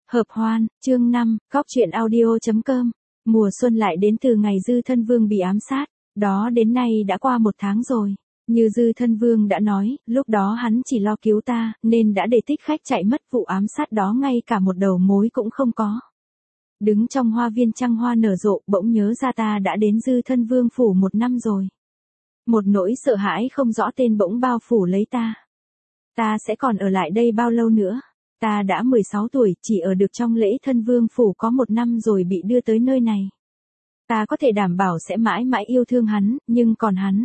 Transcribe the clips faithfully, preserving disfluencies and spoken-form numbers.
Hợp hoan, chương năm, góc truyện audio.com. Mùa xuân lại đến từ ngày Dư Thân Vương bị ám sát, đó đến nay đã qua một tháng rồi. Như Dư Thân Vương đã nói, lúc đó hắn chỉ lo cứu ta, nên đã để thích khách chạy mất, vụ ám sát đó ngay cả một đầu mối cũng không có. Đứng trong hoa viên trăng hoa nở rộ, bỗng nhớ ra ta đã đến Dư Thân Vương phủ một năm rồi. Một nỗi sợ hãi không rõ tên bỗng bao phủ lấy ta. Ta sẽ còn ở lại đây bao lâu nữa? Ta đã mười sáu tuổi, chỉ ở được trong lễ thân vương phủ có một năm rồi bị đưa tới nơi này. Ta có thể đảm bảo sẽ mãi mãi yêu thương hắn, nhưng còn hắn.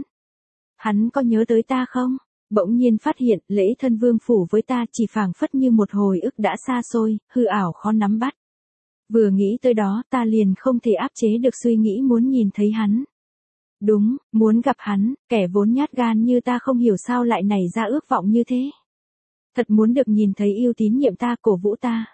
Hắn có nhớ tới ta không? Bỗng nhiên phát hiện, lễ thân vương phủ với ta chỉ phảng phất như một hồi ức đã xa xôi, hư ảo khó nắm bắt. Vừa nghĩ tới đó, ta liền không thể áp chế được suy nghĩ muốn nhìn thấy hắn. Đúng, muốn gặp hắn, kẻ vốn nhát gan như ta không hiểu sao lại nảy ra ước vọng như thế. Thật muốn được nhìn thấy yêu tín nhiệm ta, cổ vũ ta.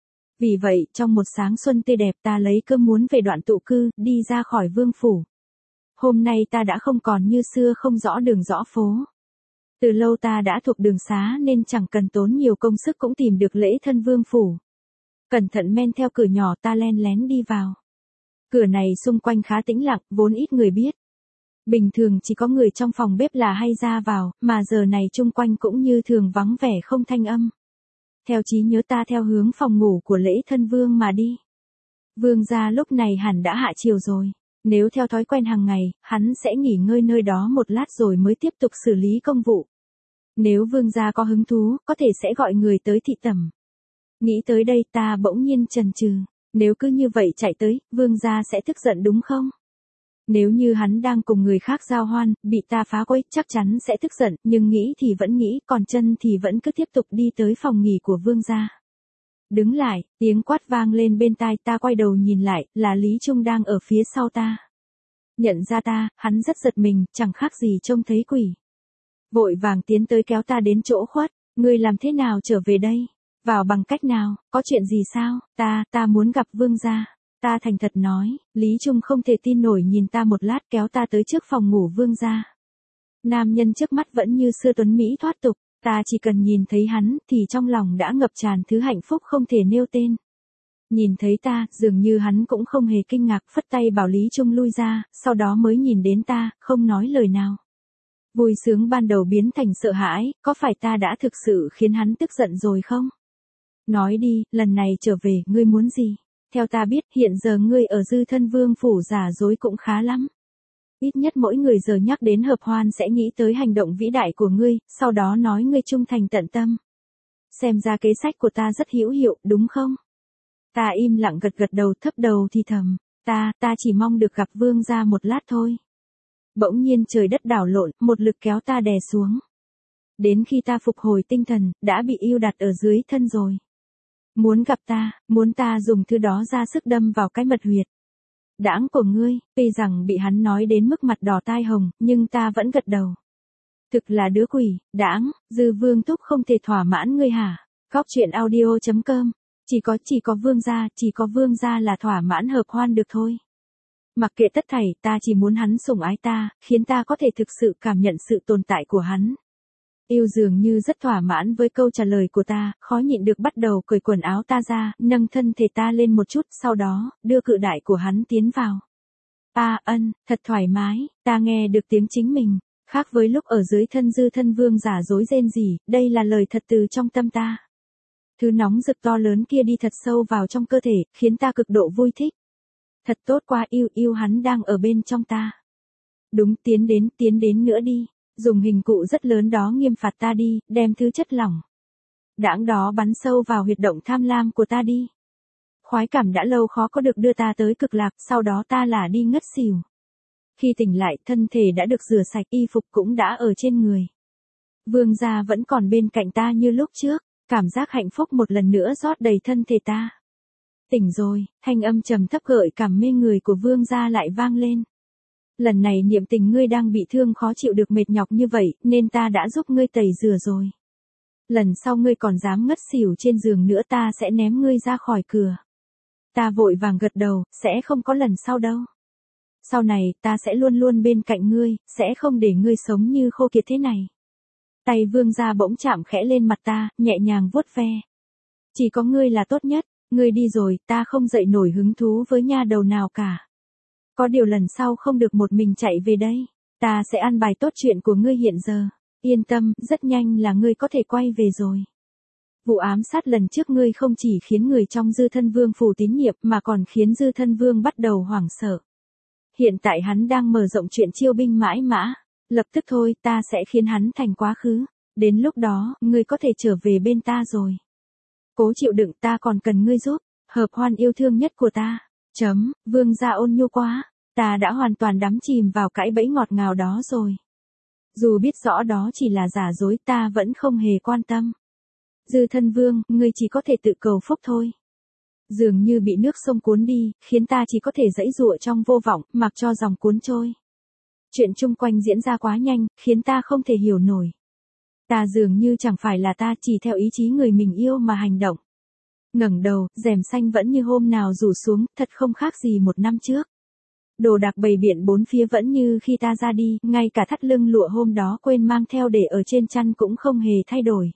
Vì vậy, trong một sáng xuân tươi đẹp, ta lấy cơm muốn về đoạn tụ cư, đi ra khỏi vương phủ. Hôm nay ta đã không còn như xưa không rõ đường rõ phố. Từ lâu ta đã thuộc đường xá nên chẳng cần tốn nhiều công sức cũng tìm được lễ thân vương phủ. Cẩn thận men theo cửa nhỏ, ta len lén đi vào. Cửa này xung quanh khá tĩnh lặng, vốn ít người biết. Bình thường chỉ có người trong phòng bếp là hay ra vào, mà giờ này chung quanh cũng như thường vắng vẻ không thanh âm. Theo trí nhớ ta theo hướng phòng ngủ của lễ thân vương mà đi. Vương gia lúc này hẳn đã hạ chiều rồi. Nếu theo thói quen hàng ngày, hắn sẽ nghỉ ngơi nơi đó một lát rồi mới tiếp tục xử lý công vụ. Nếu vương gia có hứng thú, có thể sẽ gọi người tới thị tẩm. Nghĩ tới đây ta bỗng nhiên chần chừ. Nếu cứ như vậy chạy tới, vương gia sẽ tức giận đúng không? Nếu như hắn đang cùng người khác giao hoan, bị ta phá quấy, chắc chắn sẽ tức giận, nhưng nghĩ thì vẫn nghĩ, còn chân thì vẫn cứ tiếp tục đi tới phòng nghỉ của vương gia. Đứng lại, tiếng quát vang lên bên tai, ta quay đầu nhìn lại, là Lý Trung đang ở phía sau ta. Nhận ra ta, hắn rất giật mình, chẳng khác gì trông thấy quỷ. Vội vàng tiến tới kéo ta đến chỗ khuất, ngươi làm thế nào trở về đây? Vào bằng cách nào, có chuyện gì sao? Ta, ta muốn gặp vương gia. Ta thành thật nói, Lý Trung không thể tin nổi nhìn ta một lát, kéo ta tới trước phòng ngủ vương gia. Nam nhân trước mắt vẫn như xưa tuấn Mỹ thoát tục, ta chỉ cần nhìn thấy hắn, thì trong lòng đã ngập tràn thứ hạnh phúc không thể nêu tên. Nhìn thấy ta, dường như hắn cũng không hề kinh ngạc, phất tay bảo Lý Trung lui ra, sau đó mới nhìn đến ta, không nói lời nào. Vui sướng ban đầu biến thành sợ hãi, có phải ta đã thực sự khiến hắn tức giận rồi không? Nói đi, lần này trở về, ngươi muốn gì? Theo ta biết, hiện giờ ngươi ở Dư Thân Vương phủ giả dối cũng khá lắm. Ít nhất mỗi người giờ nhắc đến hợp hoan sẽ nghĩ tới hành động vĩ đại của ngươi, sau đó nói ngươi trung thành tận tâm. Xem ra kế sách của ta rất hữu hiệu, đúng không? Ta im lặng gật gật đầu, thấp đầu thì thầm, ta, ta chỉ mong được gặp vương gia một lát thôi. Bỗng nhiên trời đất đảo lộn, một lực kéo ta đè xuống. Đến khi ta phục hồi tinh thần, đã bị yêu đặt ở dưới thân rồi. Muốn gặp ta, muốn ta dùng thứ đó ra sức đâm vào cái mật huyệt. Đãng của ngươi, tuy rằng bị hắn nói đến mức mặt đỏ tai hồng, nhưng ta vẫn gật đầu. Thực là đứa quỷ, đãng, Dư Vương Thúc không thể thỏa mãn ngươi hả? Góc truyện audio.com. Chỉ có, chỉ có vương gia, chỉ có vương gia là thỏa mãn hợp hoan được thôi. Mặc kệ tất thảy, ta chỉ muốn hắn sủng ái ta, khiến ta có thể thực sự cảm nhận sự tồn tại của hắn. Yêu dường như rất thỏa mãn với câu trả lời của ta, khó nhịn được bắt đầu cởi quần áo ta ra, nâng thân thể ta lên một chút, sau đó, đưa cự đại của hắn tiến vào. Ta ân, thật thoải mái, ta nghe được tiếng chính mình, khác với lúc ở dưới thân Dư Thân Vương giả dối rên rỉ, đây là lời thật từ trong tâm ta. Thứ nóng rực to lớn kia đi thật sâu vào trong cơ thể, khiến ta cực độ vui thích. Thật tốt quá, yêu yêu hắn đang ở bên trong ta. Đúng, tiến đến, tiến đến nữa đi. Dùng hình cụ rất lớn đó nghiêm phạt ta đi, đem thứ chất lỏng đãng đó bắn sâu vào huyệt động tham lam của ta đi. Khoái cảm đã lâu khó có được đưa ta tới cực lạc, sau đó ta là đi ngất xỉu. Khi tỉnh lại, thân thể đã được rửa sạch, y phục cũng đã ở trên người. Vương gia vẫn còn bên cạnh ta như lúc trước, cảm giác hạnh phúc một lần nữa rót đầy thân thể ta. Tỉnh rồi, thanh âm trầm thấp gợi cảm mê người của vương gia lại vang lên. Lần này niệm tình ngươi đang bị thương khó chịu được mệt nhọc như vậy, nên ta đã giúp ngươi tẩy rửa rồi. Lần sau ngươi còn dám ngất xỉu trên giường nữa ta sẽ ném ngươi ra khỏi cửa. Ta vội vàng gật đầu, sẽ không có lần sau đâu. Sau này, ta sẽ luôn luôn bên cạnh ngươi, sẽ không để ngươi sống như khô kiệt thế này. Tay vương gia bỗng chạm khẽ lên mặt ta, nhẹ nhàng vuốt ve. Chỉ có ngươi là tốt nhất, Ngươi đi rồi, ta không dậy nổi hứng thú với nha đầu nào cả. Có điều lần sau không được một mình chạy về đây. Ta sẽ ăn bài tốt chuyện của ngươi hiện giờ. Yên tâm, rất nhanh là ngươi có thể quay về rồi. Vụ ám sát lần trước ngươi không chỉ khiến người trong Dư Thân Vương phủ tín nhiệm mà còn khiến Dư Thân Vương bắt đầu hoảng sợ. Hiện tại hắn đang mở rộng chuyện chiêu binh mãi mã. Lập tức thôi, ta sẽ khiến hắn thành quá khứ. Đến lúc đó, ngươi có thể trở về bên ta rồi. Cố chịu đựng, ta còn cần ngươi giúp. Hợp Hoan yêu thương nhất của ta. Chấm, Vương gia ôn nhu quá. Ta đã hoàn toàn đắm chìm vào cãi bẫy ngọt ngào đó rồi. Dù biết rõ đó chỉ là giả dối, ta vẫn không hề quan tâm. Dư Thân Vương, ngươi chỉ có thể tự cầu phúc thôi. Dường như bị nước sông cuốn đi, khiến ta chỉ có thể giãy giụa trong vô vọng, mặc cho dòng cuốn trôi. Chuyện chung quanh diễn ra quá nhanh, khiến ta không thể hiểu nổi. Ta dường như chẳng phải là ta, chỉ theo ý chí người mình yêu mà hành động. Ngẩng đầu, rèm xanh vẫn như hôm nào rủ xuống, thật không khác gì một năm trước. Đồ đạc bày biện bốn phía vẫn như khi ta ra đi, ngay cả thắt lưng lụa hôm đó quên mang theo để ở trên chăn cũng không hề thay đổi.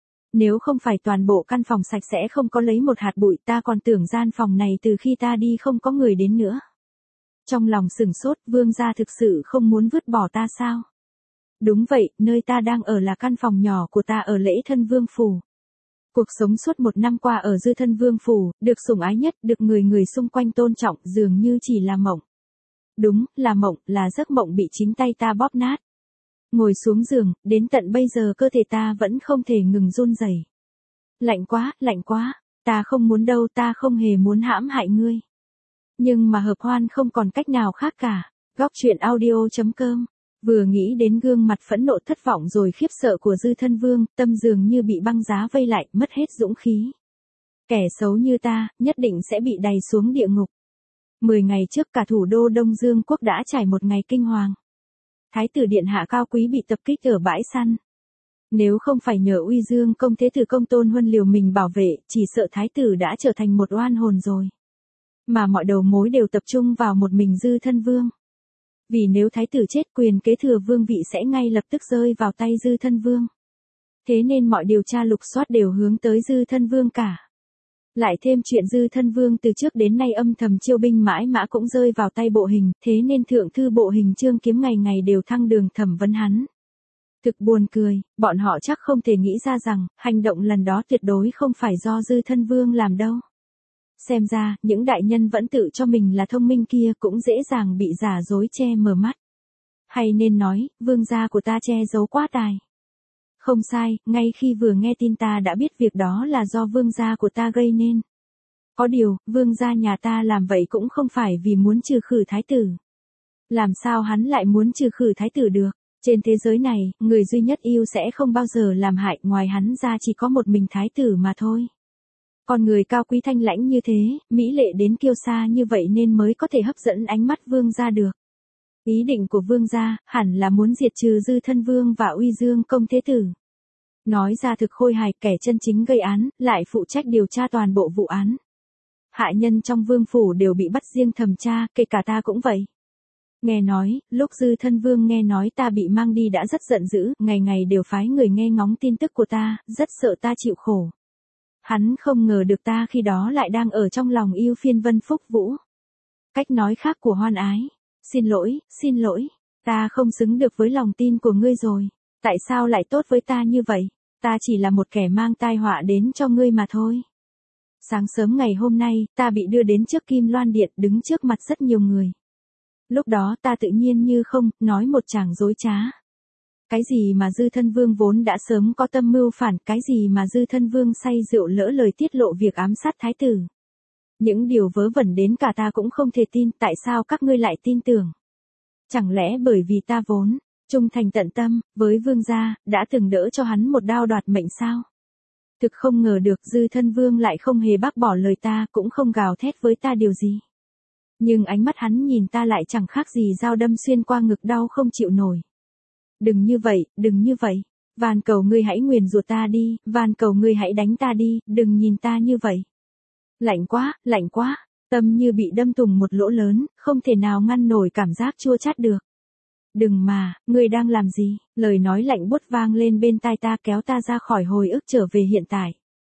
Nếu không phải toàn bộ căn phòng sạch sẽ không có lấy một hạt bụi, ta còn tưởng gian phòng này từ khi ta đi không có người đến nữa. Trong lòng sửng sốt, Vương gia thực sự không muốn vứt bỏ ta sao? Đúng vậy, nơi ta đang ở là căn phòng nhỏ của ta ở Lễ Thân Vương phủ. Cuộc sống suốt một năm qua ở Dư Thân Vương phủ, được sủng ái nhất, được người người xung quanh tôn trọng, dường như chỉ là mộng. Đúng, là mộng, là giấc mộng bị chính tay ta bóp nát. Ngồi xuống giường, đến tận bây giờ cơ thể ta vẫn không thể ngừng run rẩy. Lạnh quá, lạnh quá, ta không muốn đâu, ta không hề muốn hãm hại ngươi. Nhưng mà Hợp Hoan không còn cách nào khác cả. Góc truyện audio chấm com. Vừa nghĩ đến gương mặt phẫn nộ thất vọng rồi khiếp sợ của Dư Thân Vương, tâm dường như bị băng giá vây lại, mất hết dũng khí. Kẻ xấu như ta, nhất định sẽ bị đày xuống địa ngục. Mười ngày trước cả thủ đô Đông Dương quốc đã trải một ngày kinh hoàng. Thái tử điện hạ cao quý bị tập kích ở bãi săn. Nếu không phải nhờ uy dương công thế tử công Tôn Huân liều mình bảo vệ, chỉ sợ thái tử đã trở thành một oan hồn rồi. Mà mọi đầu mối đều tập trung vào một mình Dư Thân Vương. Vì nếu thái tử chết, quyền kế thừa vương vị sẽ ngay lập tức rơi vào tay Dư Thân Vương. Thế nên mọi điều tra lục soát đều hướng tới Dư Thân Vương cả. Lại thêm chuyện Dư Thân Vương từ trước đến nay âm thầm chiêu binh mãi mã cũng rơi vào tay bộ hình, thế nên thượng thư bộ hình Trương Kiếm ngày ngày đều thăng đường thẩm vấn hắn. Thực buồn cười, bọn họ chắc không thể nghĩ ra rằng, hành động lần đó tuyệt đối không phải do Dư Thân Vương làm đâu. Xem ra, những đại nhân vẫn tự cho mình là thông minh kia cũng dễ dàng bị giả dối che mờ mắt. Hay nên nói, vương gia của ta che giấu quá tài. Không sai, ngay khi vừa nghe tin ta đã biết việc đó là do vương gia của ta gây nên. Có điều, vương gia nhà ta làm vậy cũng không phải vì muốn trừ khử thái tử. Làm sao hắn lại muốn trừ khử thái tử được? Trên thế giới này, người duy nhất yêu sẽ không bao giờ làm hại, ngoài hắn ra chỉ có một mình thái tử mà thôi. Con người cao quý thanh lãnh như thế, mỹ lệ đến kiêu sa như vậy nên mới có thể hấp dẫn ánh mắt vương gia được. Ý định của vương gia, hẳn là muốn diệt trừ Dư Thân Vương và uy dương công thế tử. Nói ra thực khôi hài, kẻ chân chính gây án, lại phụ trách điều tra toàn bộ vụ án. Hạ nhân trong vương phủ đều bị bắt riêng thẩm tra, kể cả ta cũng vậy. Nghe nói, lúc Dư Thân Vương nghe nói ta bị mang đi đã rất giận dữ, ngày ngày đều phái người nghe ngóng tin tức của ta, rất sợ ta chịu khổ. Hắn không ngờ được ta khi đó lại đang ở trong lòng yêu phiên Vân Phúc Vũ. Cách nói khác của Hoan ái. Xin lỗi, xin lỗi, ta không xứng được với lòng tin của ngươi rồi. Tại sao lại tốt với ta như vậy? Ta chỉ là một kẻ mang tai họa đến cho ngươi mà thôi. Sáng sớm ngày hôm nay, ta bị đưa đến trước Kim Loan Điện, đứng trước mặt rất nhiều người. Lúc đó ta tự nhiên như không, nói một tràng dối trá. Cái gì mà Dư Thân Vương vốn đã sớm có tâm mưu phản, cái gì mà Dư Thân Vương say rượu lỡ lời tiết lộ việc ám sát thái tử. Những điều vớ vẩn đến cả ta cũng không thể tin, tại sao các ngươi lại tin tưởng? Chẳng lẽ bởi vì ta vốn trung thành tận tâm với vương gia, đã từng đỡ cho hắn một đao đoạt mệnh sao? Thực không ngờ được Dư Thân Vương lại không hề bác bỏ lời ta, cũng không gào thét với ta điều gì. Nhưng ánh mắt hắn nhìn ta lại chẳng khác gì dao đâm xuyên qua ngực, đau không chịu nổi. Đừng như vậy, đừng như vậy. Van cầu ngươi hãy nguyền rủa ta đi, van cầu ngươi hãy đánh ta đi, đừng nhìn ta như vậy. Lạnh quá, lạnh quá, tâm như bị đâm thủng một lỗ lớn, không thể nào ngăn nổi cảm giác chua chát được. Đừng mà, ngươi đang làm gì? Lời nói lạnh buốt vang lên bên tai ta, kéo ta ra khỏi hồi ức trở về hiện tại.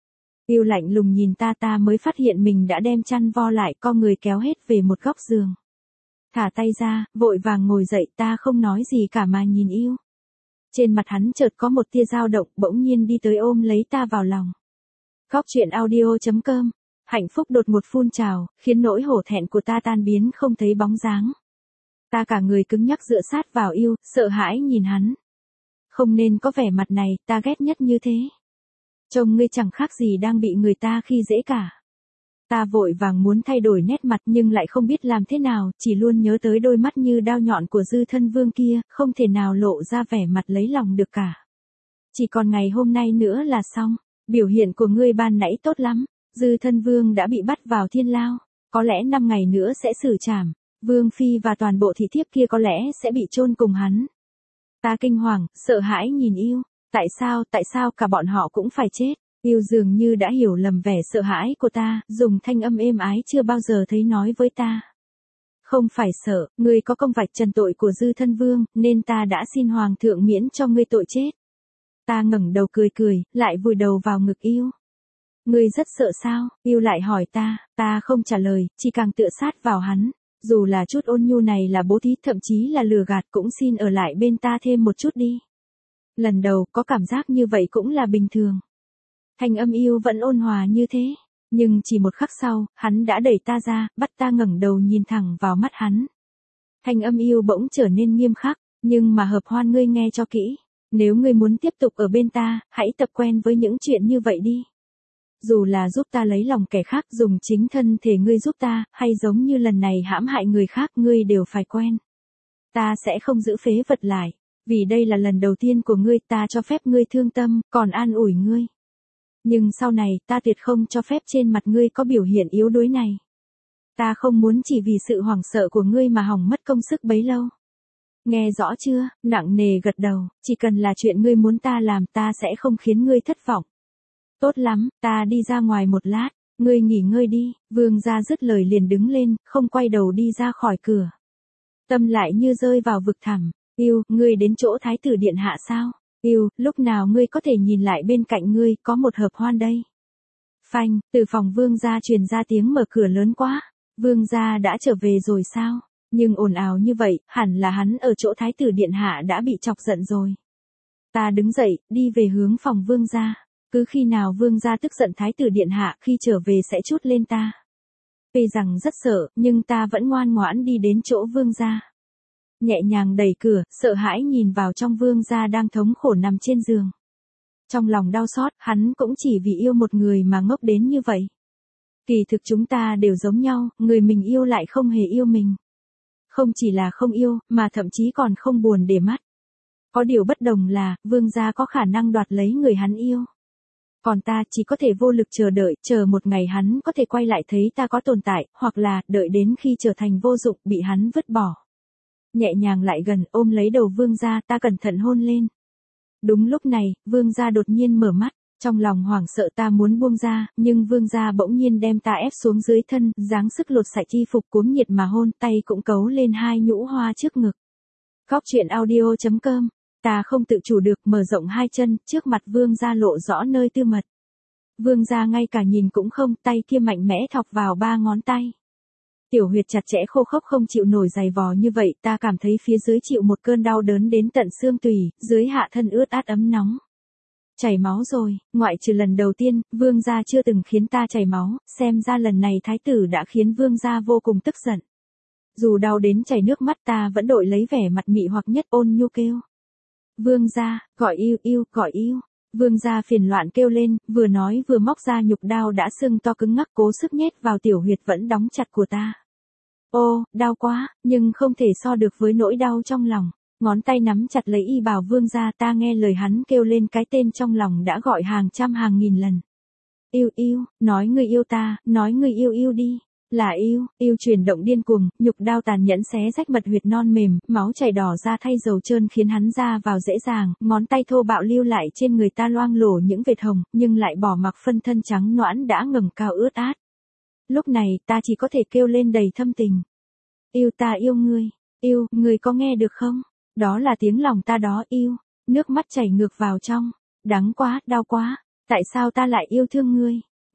Yêu lạnh lùng nhìn ta, ta mới phát hiện mình đã đem chăn vo lại, co người kéo hết về một góc giường. Thả tay ra, vội vàng ngồi dậy, ta không nói gì cả mà nhìn yêu. Trên mặt hắn chợt có một tia dao động, bỗng nhiên đi tới ôm lấy ta vào lòng. Góc chuyện audio chấm com. Hạnh phúc đột ngột phun trào, khiến nỗi hổ thẹn của ta tan biến không thấy bóng dáng. Ta cả người cứng nhắc dựa sát vào yêu, sợ hãi nhìn hắn. Không nên có vẻ mặt này, ta ghét nhất như thế. Trông ngươi chẳng khác gì đang bị người ta khi dễ cả. Ta vội vàng muốn thay đổi nét mặt nhưng lại không biết làm thế nào, chỉ luôn nhớ tới đôi mắt như đao nhọn của Dư Thân Vương kia, không thể nào lộ ra vẻ mặt lấy lòng được cả. Chỉ còn ngày hôm nay nữa là xong, biểu hiện của ngươi ban nãy tốt lắm, Dư Thân Vương đã bị bắt vào thiên lao, có lẽ năm ngày nữa sẽ xử trảm, Vương Phi và toàn bộ thị thiếp kia có lẽ sẽ bị chôn cùng hắn. Ta kinh hoàng, sợ hãi nhìn yêu, tại sao, tại sao cả bọn họ cũng phải chết? Yêu dường như đã hiểu lầm vẻ sợ hãi của ta, dùng thanh âm êm ái chưa bao giờ thấy nói với ta. Không phải sợ, ngươi có công vạch trần tội của Dư Thân Vương, nên ta đã xin Hoàng thượng miễn cho ngươi tội chết. Ta ngẩng đầu cười cười, lại vùi đầu vào ngực yêu. Ngươi rất sợ sao? Yêu lại hỏi ta, ta không trả lời, chỉ càng tựa sát vào hắn. Dù là chút ôn nhu này là bố thí, thậm chí là lừa gạt, cũng xin ở lại bên ta thêm một chút đi. Lần đầu có cảm giác như vậy cũng là bình thường. Thanh âm yêu vẫn ôn hòa như thế, nhưng chỉ một khắc sau, hắn đã đẩy ta ra, bắt ta ngẩng đầu nhìn thẳng vào mắt hắn. Thanh âm yêu bỗng trở nên nghiêm khắc, nhưng mà Hợp Hoan, ngươi nghe cho kỹ, nếu ngươi muốn tiếp tục ở bên ta, hãy tập quen với những chuyện như vậy đi. Dù là giúp ta lấy lòng kẻ khác, dùng chính thân thể ngươi giúp ta, hay giống như lần này hãm hại người khác, ngươi đều phải quen. Ta sẽ không giữ phế vật lại, vì đây là lần đầu tiên của ngươi, ta cho phép ngươi thương tâm, còn an ủi ngươi. Nhưng sau này, ta tuyệt không cho phép trên mặt ngươi có biểu hiện yếu đuối này. Ta không muốn chỉ vì sự hoảng sợ của ngươi mà hỏng mất công sức bấy lâu. Nghe rõ chưa? Nặng nề gật đầu, chỉ cần là chuyện ngươi muốn ta làm, ta sẽ không khiến ngươi thất vọng. Tốt lắm, ta đi ra ngoài một lát, ngươi nghỉ ngơi đi. Vương gia dứt lời liền đứng lên, không quay đầu đi ra khỏi cửa. Tâm lại như rơi vào vực thẳm. Yêu, ngươi đến chỗ Thái tử điện hạ sao? Yêu, lúc nào ngươi có thể nhìn lại bên cạnh ngươi, có một Hợp Hoan đây. Phanh, từ phòng vương gia truyền ra tiếng mở cửa lớn quá. Vương gia đã trở về rồi sao? Nhưng ồn ào như vậy, hẳn là hắn ở chỗ Thái tử điện hạ đã bị chọc giận rồi. Ta đứng dậy, đi về hướng phòng vương gia. Cứ khi nào vương gia tức giận Thái tử điện hạ, khi trở về sẽ trút lên ta. Tuy rằng rất sợ, nhưng ta vẫn ngoan ngoãn đi đến chỗ vương gia. Nhẹ nhàng đẩy cửa, sợ hãi nhìn vào trong, vương gia đang thống khổ nằm trên giường. Trong lòng đau xót, hắn cũng chỉ vì yêu một người mà ngốc đến như vậy. Kỳ thực chúng ta đều giống nhau, người mình yêu lại không hề yêu mình. Không chỉ là không yêu, mà thậm chí còn không buồn để mắt. Có điều bất đồng là, vương gia có khả năng đoạt lấy người hắn yêu. Còn ta chỉ có thể vô lực chờ đợi, chờ một ngày hắn có thể quay lại thấy ta có tồn tại, hoặc là, đợi đến khi trở thành vô dụng, bị hắn vứt bỏ. Nhẹ nhàng lại gần, ôm lấy đầu vương gia, ta cẩn thận hôn lên. Đúng lúc này, vương gia đột nhiên mở mắt, trong lòng hoảng sợ ta muốn buông ra, nhưng vương gia bỗng nhiên đem ta ép xuống dưới thân, giáng sức lột sạch chi phục cuống nhiệt mà hôn, tay cũng cấu lên hai nhũ hoa trước ngực. Góc chuyện audio chấm com. Ta không tự chủ được mở rộng hai chân, trước mặt vương gia lộ rõ nơi tư mật. Vương gia ngay cả nhìn cũng không, tay kia mạnh mẽ thọc vào ba ngón tay. Tiểu huyệt chặt chẽ khô khốc không chịu nổi dày vò như vậy, ta cảm thấy phía dưới chịu một cơn đau đớn đến tận xương tủy, dưới hạ thân ướt át ấm nóng. Chảy máu rồi, ngoại trừ lần đầu tiên, vương gia chưa từng khiến ta chảy máu, xem ra lần này thái tử đã khiến vương gia vô cùng tức giận. Dù đau đến chảy nước mắt, ta vẫn đội lấy vẻ mặt mị hoặc nhất, ôn nhu kêu. Vương gia, gọi yêu, yêu, gọi yêu. Vương gia phiền loạn kêu lên, vừa nói vừa móc ra nhục đao đã sưng to cứng ngắc, cố sức nhét vào tiểu huyệt vẫn đóng chặt của ta. Ô, đau quá, nhưng không thể so được với nỗi đau trong lòng. Ngón tay nắm chặt lấy y bào vương gia, ta nghe lời hắn kêu lên cái tên trong lòng đã gọi hàng trăm hàng nghìn lần. Yêu yêu, nói người yêu ta, nói người yêu yêu đi. Là yêu, yêu chuyển động điên cuồng, nhục đao tàn nhẫn xé rách mật huyệt non mềm, máu chảy đỏ ra thay dầu trơn khiến hắn ra vào dễ dàng, ngón tay thô bạo lưu lại trên người ta loang lổ những vệt hồng, nhưng lại bỏ mặc phân thân trắng noãn đã ngẩng cao ướt át. Lúc này, ta chỉ có thể kêu lên đầy thâm tình. Yêu, ta yêu ngươi, yêu, ngươi có nghe được không? Đó là tiếng lòng ta đó, yêu. Nước mắt chảy ngược vào trong. Đắng quá, đau quá, tại sao ta lại yêu thương ngươi?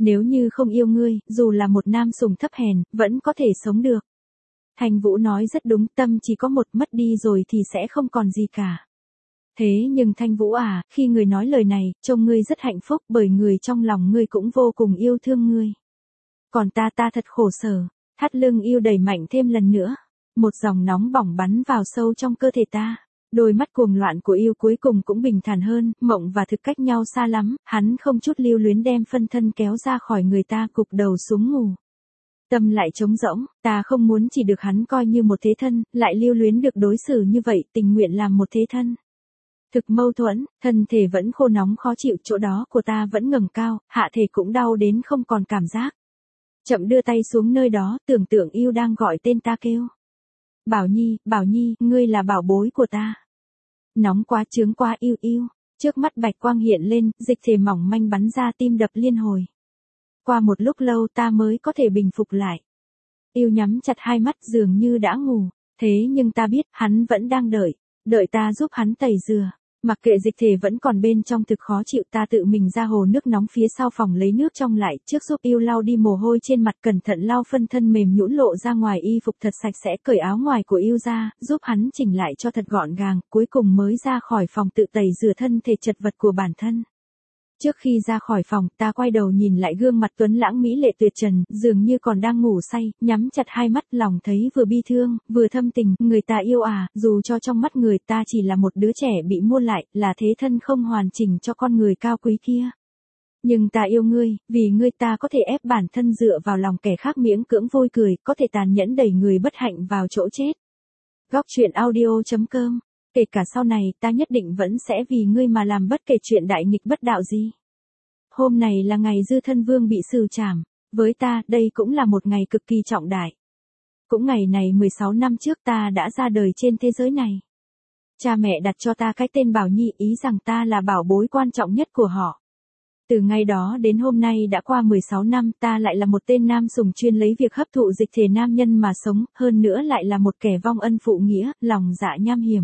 Nếu như không yêu ngươi, dù là một nam sùng thấp hèn, vẫn có thể sống được. Thanh Vũ nói rất đúng, tâm chỉ có một, mất đi rồi thì sẽ không còn gì cả. Thế nhưng Thanh Vũ à, khi người nói lời này, trông ngươi rất hạnh phúc bởi người trong lòng ngươi cũng vô cùng yêu thương ngươi. Còn ta ta thật khổ sở, thắt lưng yêu đẩy mạnh thêm lần nữa. Một dòng nóng bỏng bắn vào sâu trong cơ thể ta. Đôi mắt cuồng loạn của yêu cuối cùng cũng bình thản hơn, mộng và thực cách nhau xa lắm, hắn không chút lưu luyến đem phân thân kéo ra khỏi người ta cụp đầu xuống ngủ. Tâm lại trống rỗng, ta không muốn chỉ được hắn coi như một thế thân, lại lưu luyến được đối xử như vậy, tình nguyện làm một thế thân. Thực mâu thuẫn, thân thể vẫn khô nóng khó chịu, chỗ đó của ta vẫn ngẩng cao, hạ thể cũng đau đến không còn cảm giác. Chậm đưa tay xuống nơi đó, tưởng tượng yêu đang gọi tên ta kêu. Bảo Nhi, Bảo Nhi, ngươi là bảo bối của ta. Nóng quá, chướng quá, yêu yêu. Trước mắt bạch quang hiện lên, dịch thể mỏng manh bắn ra, tim đập liên hồi. Qua một lúc lâu ta mới có thể bình phục lại. Yêu nhắm chặt hai mắt dường như đã ngủ, thế nhưng ta biết hắn vẫn đang đợi, đợi ta giúp hắn tẩy rửa. Mặc kệ dịch thể vẫn còn bên trong thực khó chịu, ta tự mình ra hồ nước nóng phía sau phòng lấy nước trong lại, trước giúp yêu lau đi mồ hôi trên mặt, cẩn thận lau phân thân mềm nhũn lộ ra ngoài y phục thật sạch sẽ, cởi áo ngoài của yêu ra, giúp hắn chỉnh lại cho thật gọn gàng, cuối cùng mới ra khỏi phòng tự tẩy rửa thân thể chật vật của bản thân. Trước khi ra khỏi phòng, ta quay đầu nhìn lại gương mặt tuấn lãng mỹ lệ tuyệt trần, dường như còn đang ngủ say, nhắm chặt hai mắt, lòng thấy vừa bi thương, vừa thâm tình, người ta yêu à, dù cho trong mắt người ta chỉ là một đứa trẻ bị mua lại, là thế thân không hoàn chỉnh cho con người cao quý kia. Nhưng ta yêu ngươi, vì ngươi ta có thể ép bản thân dựa vào lòng kẻ khác miễn cưỡng vui cười, có thể tàn nhẫn đẩy người bất hạnh vào chỗ chết. Góc truyện audio chấm com. Kể cả sau này ta nhất định vẫn sẽ vì ngươi mà làm bất kể chuyện đại nghịch bất đạo gì. Hôm này là ngày Dư Thân Vương bị xử trảm. Với ta, đây cũng là một ngày cực kỳ trọng đại. Cũng ngày này mười sáu năm trước ta đã ra đời trên thế giới này. Cha mẹ đặt cho ta cái tên Bảo Nhi, ý rằng ta là bảo bối quan trọng nhất của họ. Từ ngày đó đến hôm nay đã qua mười sáu năm, ta lại là một tên nam sùng chuyên lấy việc hấp thụ dịch thể nam nhân mà sống, hơn nữa lại là một kẻ vong ân phụ nghĩa, lòng dạ nham hiểm.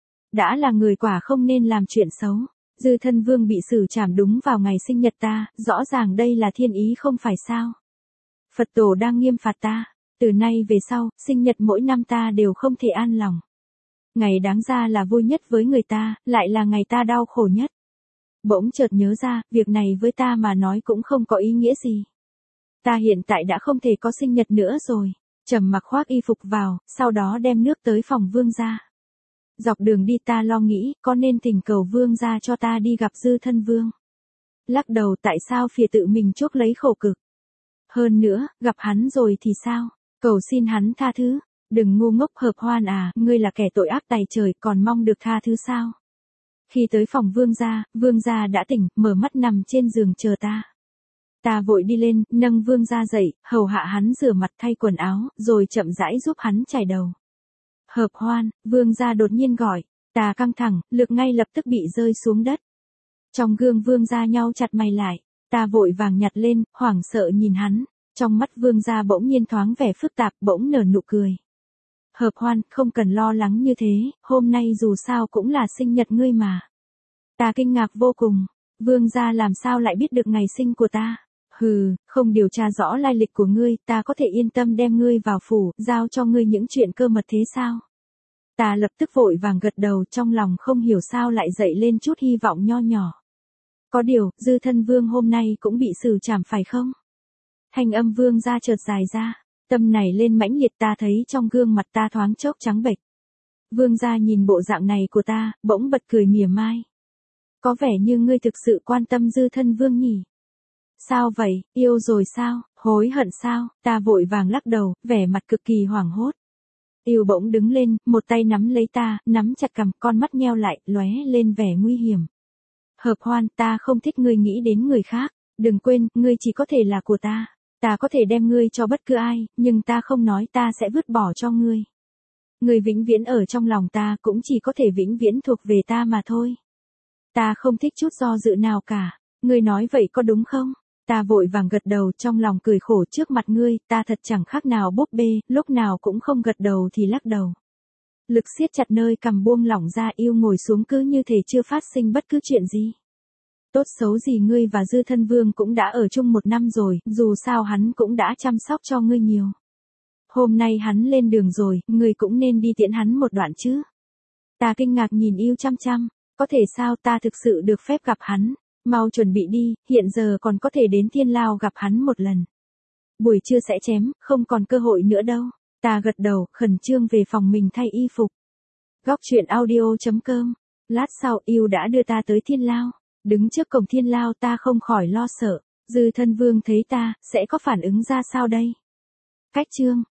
Đã là người quả không nên làm chuyện xấu. Dư Thân Vương bị xử trảm đúng vào ngày sinh nhật ta, rõ ràng đây là thiên ý không phải sao. Phật tổ đang nghiêm phạt ta, từ nay về sau, sinh nhật mỗi năm ta đều không thể an lòng. Ngày đáng ra là vui nhất với người ta, lại là ngày ta đau khổ nhất. Bỗng chợt nhớ ra, việc này với ta mà nói cũng không có ý nghĩa gì. Ta hiện tại đã không thể có sinh nhật nữa rồi. Trầm mặc khoác y phục vào, sau đó đem nước tới phòng vương gia. Dọc đường đi ta lo nghĩ, có nên thỉnh cầu vương gia cho ta đi gặp Dư Thân Vương. Lắc đầu, tại sao phía tự mình chuốc lấy khổ cực. Hơn nữa, gặp hắn rồi thì sao, cầu xin hắn tha thứ. Đừng ngu ngốc Hợp Hoan à, ngươi là kẻ tội ác tày trời, còn mong được tha thứ sao. Khi tới phòng vương gia, vương gia đã tỉnh, mở mắt nằm trên giường chờ ta. Ta vội đi lên, nâng vương gia dậy, hầu hạ hắn rửa mặt thay quần áo, rồi chậm rãi giúp hắn chải đầu. Hợp Hoan, vương gia đột nhiên gọi, ta căng thẳng, lực ngay lập tức bị rơi xuống đất. Trong gương vương gia nhau chặt mày lại, ta vội vàng nhặt lên, hoảng sợ nhìn hắn, trong mắt vương gia bỗng nhiên thoáng vẻ phức tạp, bỗng nở nụ cười. Hợp Hoan, không cần lo lắng như thế, hôm nay dù sao cũng là sinh nhật ngươi mà. Ta kinh ngạc vô cùng, vương gia làm sao lại biết được ngày sinh của ta? Hừ, không điều tra rõ lai lịch của ngươi, ta có thể yên tâm đem ngươi vào phủ, giao cho ngươi những chuyện cơ mật thế sao? Ta lập tức vội vàng gật đầu, trong lòng không hiểu sao lại dậy lên chút hy vọng nho nhỏ. Có điều, Dư Thân Vương hôm nay cũng bị xử trảm phải không? Thanh âm vương gia chợt dài ra, tâm này lên mãnh liệt, ta thấy trong gương mặt ta thoáng chốc trắng bệch. Vương gia nhìn bộ dạng này của ta, bỗng bật cười mỉa mai. Có vẻ như ngươi thực sự quan tâm Dư Thân Vương nhỉ? Sao vậy, yêu rồi sao, hối hận sao? Ta vội vàng lắc đầu, vẻ mặt cực kỳ hoảng hốt. Yêu bỗng đứng lên, một tay nắm lấy ta, nắm chặt cằm, con mắt nheo lại, lóe lên vẻ nguy hiểm. Hợp Hoan, ta không thích ngươi nghĩ đến người khác, đừng quên, ngươi chỉ có thể là của ta. Ta có thể đem ngươi cho bất cứ ai, nhưng ta không nói ta sẽ vứt bỏ cho ngươi. Ngươi vĩnh viễn ở trong lòng ta, cũng chỉ có thể vĩnh viễn thuộc về ta mà thôi. Ta không thích chút do dự nào cả, ngươi nói vậy có đúng không? Ta vội vàng gật đầu, trong lòng cười khổ, trước mặt ngươi, ta thật chẳng khác nào búp bê, lúc nào cũng không gật đầu thì lắc đầu. Lực siết chặt nơi cằm buông lỏng ra, yêu ngồi xuống cứ như thể chưa phát sinh bất cứ chuyện gì. Tốt xấu gì ngươi và Dư Thân Vương cũng đã ở chung một năm rồi, dù sao hắn cũng đã chăm sóc cho ngươi nhiều. Hôm nay hắn lên đường rồi, ngươi cũng nên đi tiễn hắn một đoạn chứ. Ta kinh ngạc nhìn yêu chăm chăm, có thể sao, ta thực sự được phép gặp hắn, mau chuẩn bị đi, hiện giờ còn có thể đến Thiên Lao gặp hắn một lần. Buổi trưa sẽ chém, không còn cơ hội nữa đâu. Ta gật đầu, khẩn trương về phòng mình thay y phục. Góc truyện audio chấm com. Lát sau yêu đã đưa ta tới Thiên Lao. Đứng trước cổng Thiên Lao ta không khỏi lo sợ. Dư Thân Vương thấy ta, sẽ có phản ứng ra sao đây? Cách chương.